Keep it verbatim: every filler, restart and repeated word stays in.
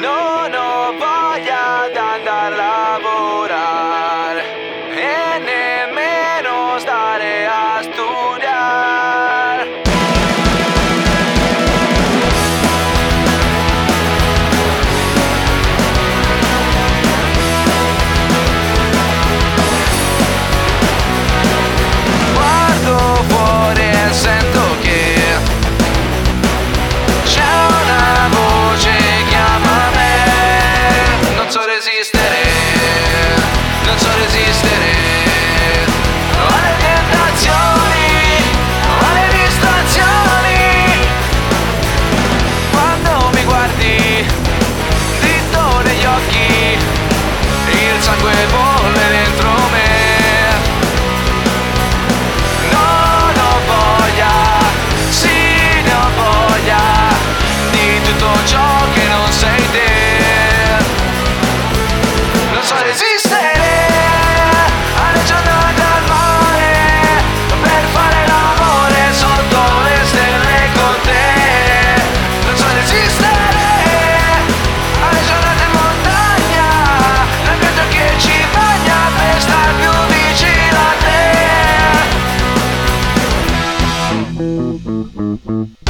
Non ho voglia di andare a lavorare e nemmeno stare a studiare. Guardo fuori e sento che c'è una voce che chiama me. Non so resistere, non so resistere alle tentazioni, alle distrazioni. Quando mi guardi dritto negli occhi, il sangue bolle dentro me. Non ho voglia, sì ne ho voglia di tutto ciò che non sei te. Non so resistere alle giornate al mare per fare l'amore sotto le stelle con te. Non so resistere alle giornate in montagna, la pioggia che ci bagna per star più vicino a te.